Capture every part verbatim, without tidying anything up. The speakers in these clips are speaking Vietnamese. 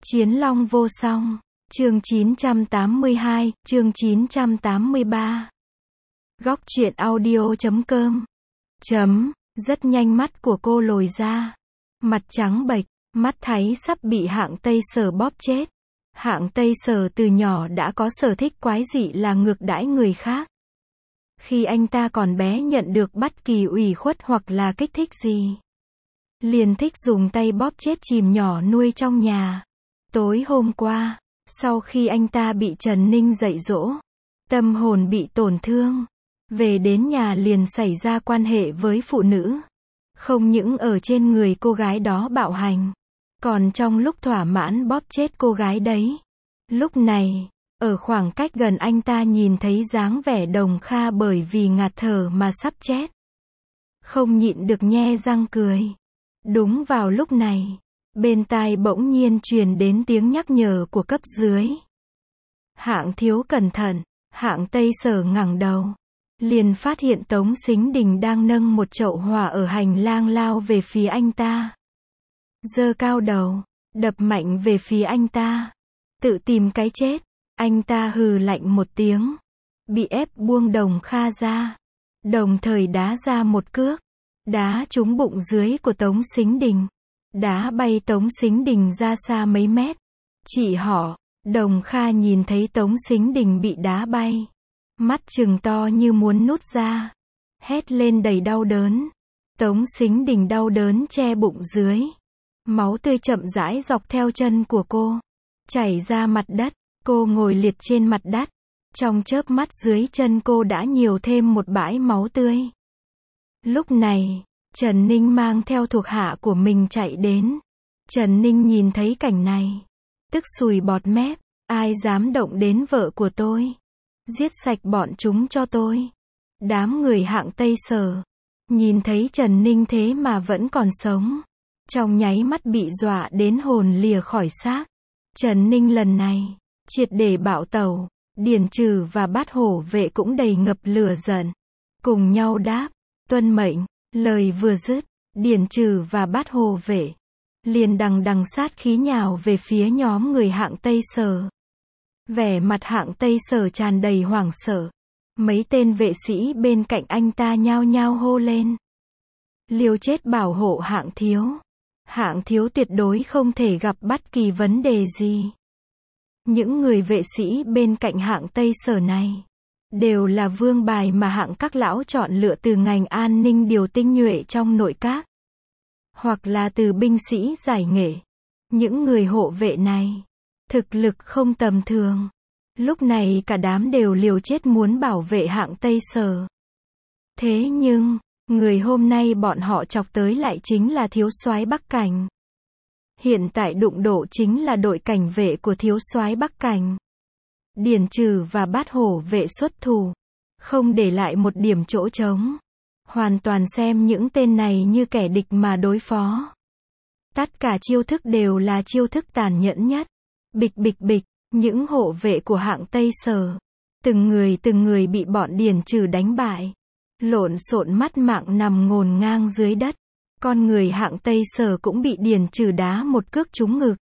Chiến long vô song. Chương chín trăm tám mươi hai, chương chín trăm tám mươi ba. Góc truyện audio chấm com. Chấm, rất nhanh mắt của cô lồi ra. Mặt trắng bệch, mắt thấy sắp bị Hạng Tây Sở bóp chết. Hạng Tây Sở từ nhỏ đã có sở thích quái dị là ngược đãi người khác. Khi anh ta còn bé nhận được bất kỳ ủy khuất hoặc là kích thích gì, liền thích dùng tay bóp chết chìm nhỏ nuôi trong nhà. Tối hôm qua, sau khi anh ta bị Trần Ninh dạy dỗ, tâm hồn bị tổn thương, về đến nhà liền xảy ra quan hệ với phụ nữ. Không những ở trên người cô gái đó bạo hành, còn trong lúc thỏa mãn bóp chết cô gái đấy. Lúc này, ở khoảng cách gần anh ta nhìn thấy dáng vẻ Đồng Kha bởi vì ngạt thở mà sắp chết. Không nhịn được nhe răng cười. Đúng vào lúc này, bên tai bỗng nhiên truyền đến tiếng nhắc nhở của cấp dưới. Hạng thiếu cẩn thận. Hạng Tây Sở ngẩng đầu, liền phát hiện Tống Sính Đình đang nâng một chậu hỏa ở hành lang lao về phía anh ta. Giơ cao đầu, đập mạnh về phía anh ta. Tự tìm cái chết. Anh ta hừ lạnh một tiếng, bị ép buông Đồng Kha ra, đồng thời đá ra một cước, đá trúng bụng dưới của Tống Sính Đình, đá bay Tống Sính Đình ra xa mấy mét. Chị họ, Đồng Kha nhìn thấy Tống Sính Đình bị đá bay, mắt trừng to như muốn nút ra, hét lên đầy đau đớn. Tống Sính Đình đau đớn che bụng dưới, máu tươi chậm rãi dọc theo chân của cô, chảy ra mặt đất. Cô ngồi liệt trên mặt đất, trong chớp mắt dưới chân cô đã nhiều thêm một bãi máu tươi. Lúc này, Trần Ninh mang theo thuộc hạ của mình chạy đến. Trần Ninh nhìn thấy cảnh này, tức sùi bọt mép, ai dám động đến vợ của tôi? Giết sạch bọn chúng cho tôi. Đám người Hạng Tây Sở, nhìn thấy Trần Ninh thế mà vẫn còn sống, trong nháy mắt bị dọa đến hồn lìa khỏi xác. Trần Ninh lần này triệt để bạo tẩu. Điền Trừ và Bát Hổ Vệ cũng đầy ngập lửa giận, cùng nhau đáp, tuân mệnh. Lời vừa dứt, Điền Trừ và Bát Hổ Vệ liền đằng đằng sát khí nhào về phía nhóm người Hạng Tây Sở. Vẻ mặt Hạng Tây Sở tràn đầy hoảng sợ. Mấy tên vệ sĩ bên cạnh anh ta nhao nhao hô lên, liều chết bảo hộ Hạng thiếu. Hạng thiếu tuyệt đối không thể gặp bất kỳ vấn đề gì. Những người vệ sĩ bên cạnh Hạng Tây Sở này đều là vương bài mà Hạng các lão chọn lựa từ ngành an ninh điều tinh nhuệ trong nội các, hoặc là từ binh sĩ giải nghệ. Những người hộ vệ này thực lực không tầm thường. Lúc này cả đám đều liều chết muốn bảo vệ Hạng Tây Sở. Thế nhưng, người hôm nay bọn họ chọc tới lại chính là thiếu soái Bắc Cảnh. Hiện tại đụng độ chính là đội cảnh vệ của thiếu soái Bắc Cảnh. Điền Trừ và Bát Hổ Vệ xuất thủ, không để lại một điểm chỗ trống, hoàn toàn xem những tên này như kẻ địch mà đối phó. Tất cả chiêu thức đều là chiêu thức tàn nhẫn nhất. Bịch bịch bịch, những hộ vệ của Hạng Tây Sở, từng người từng người bị bọn Điền Trừ đánh bại, lộn xộn mất mạng nằm ngổn ngang dưới đất. Con người Hạng Tây Sở cũng bị Điền Trừ đá một cước trúng ngực,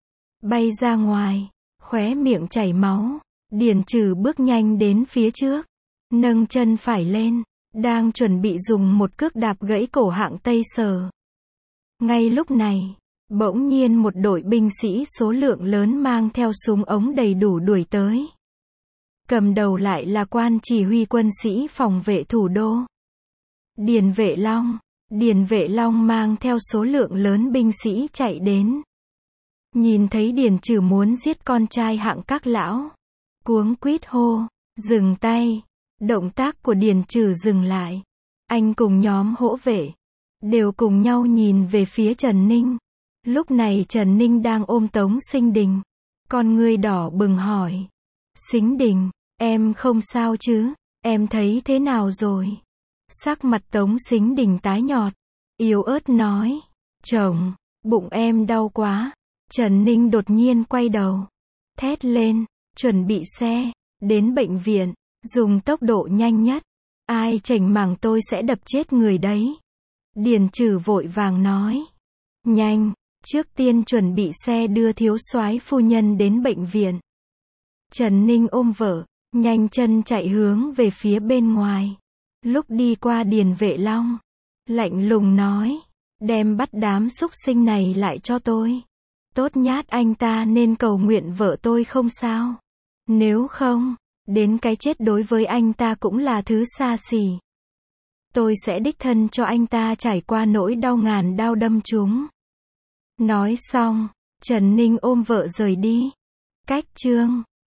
bay ra ngoài, khóe miệng chảy máu. Điền Trừ bước nhanh đến phía trước, nâng chân phải lên, đang chuẩn bị dùng một cước đạp gãy cổ Hạng Tây Sở. Ngay lúc này, bỗng nhiên một đội binh sĩ số lượng lớn mang theo súng ống đầy đủ đuổi tới. Cầm đầu lại là quan chỉ huy quân sĩ phòng vệ thủ đô, Điền Vệ Long. Điền Vệ Long mang theo số lượng lớn binh sĩ chạy đến. Nhìn thấy Điền Trừ muốn giết con trai Hạng các lão, cuống quýt hô, dừng tay. Động tác của Điền Trừ dừng lại. Anh cùng nhóm hỗ vệ đều cùng nhau nhìn về phía Trần Ninh. Lúc này Trần Ninh đang ôm Tống Sính Đình, con ngươi đỏ bừng hỏi, Sính Đình, em không sao chứ? Em thấy thế nào rồi? Sắc mặt Tống Sính Đình tái nhợt, yếu ớt nói, chồng, bụng em đau quá. Trần Ninh đột nhiên quay đầu, thét lên, chuẩn bị xe, đến bệnh viện, dùng tốc độ nhanh nhất. Ai chảnh mảng tôi sẽ đập chết người đấy. Điền Trừ vội vàng nói, nhanh, Trước tiên chuẩn bị xe đưa thiếu soái phu nhân đến bệnh viện. Trần Ninh ôm vợ, nhanh chân chạy hướng về phía bên ngoài. Lúc đi qua Điền Vệ Long, lạnh lùng nói, đem bắt đám súc sinh này lại cho tôi. Tốt nhát anh ta nên cầu nguyện vợ tôi không sao. Nếu không, đến cái chết đối với anh ta cũng là thứ xa xỉ. Tôi sẽ đích thân cho anh ta trải qua nỗi đau ngàn đao đâm chúng. Nói xong, Trần Ninh ôm vợ rời đi. Cách chương